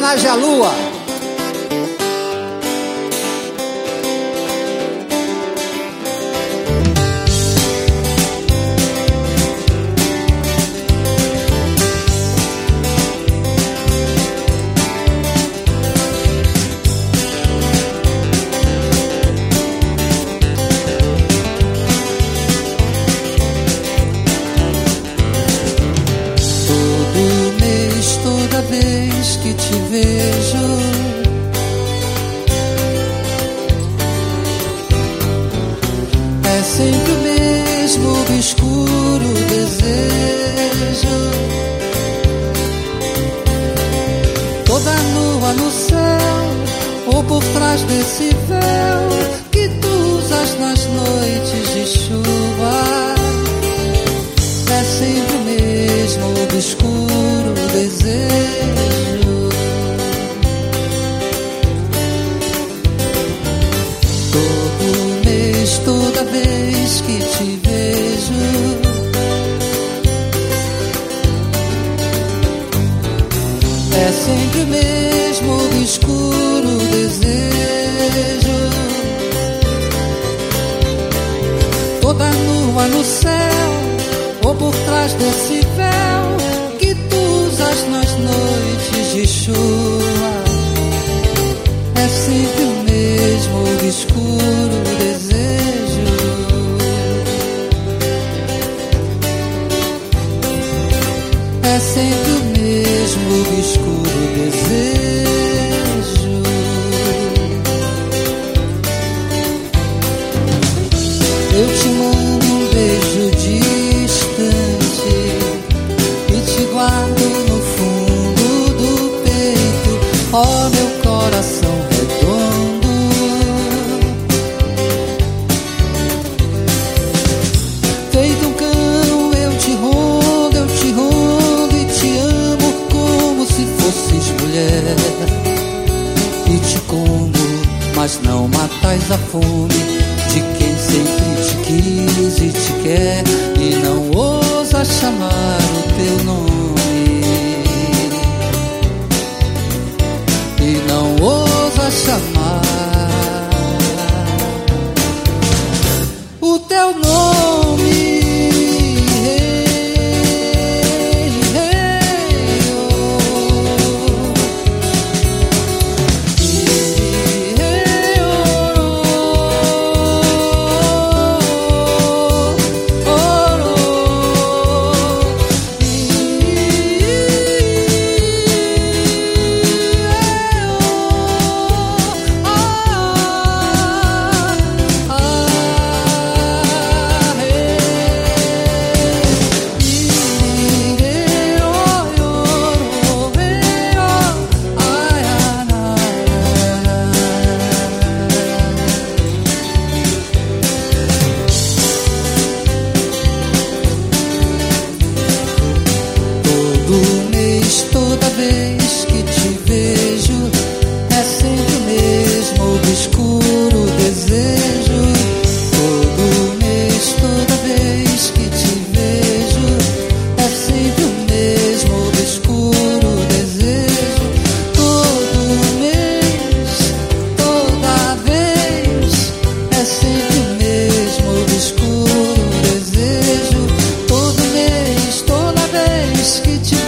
homenagem à lua. Toda vez que te vejo, é sempre o mesmo obscuro desejo. Toda nua no céu, ou por trás desse véu que tu usas nas noites de chuva. É sempre o mesmo obscuro desejo. Todo mês, toda vez que te vejo, é sempre o mesmo obscuro desejo. Toda nua no céu, ou por trás desse véu que tu usas nas noites de chuva. É sempre o mesmo obscuro desejo. É sempre o mesmo obscuro desejo. Eu te mando um beijo distante e te guardo no fundo do peito, ó meu coração redondo. Feito um cão eu te rondo e te amo como se fosses mulher. E te como, mas não matais a fome de quem sempre te quis e te quer, e não ousa chamar o teu nome, e não ousa chamar o teu nome. Toda vez que te vejo, é sempre o mesmo obscuro desejo. Todo mês, toda vez que te vejo, é sempre o mesmo obscuro desejo. Todo mês, toda vez, é sempre o mesmo obscuro desejo. Todo mês, toda vez que te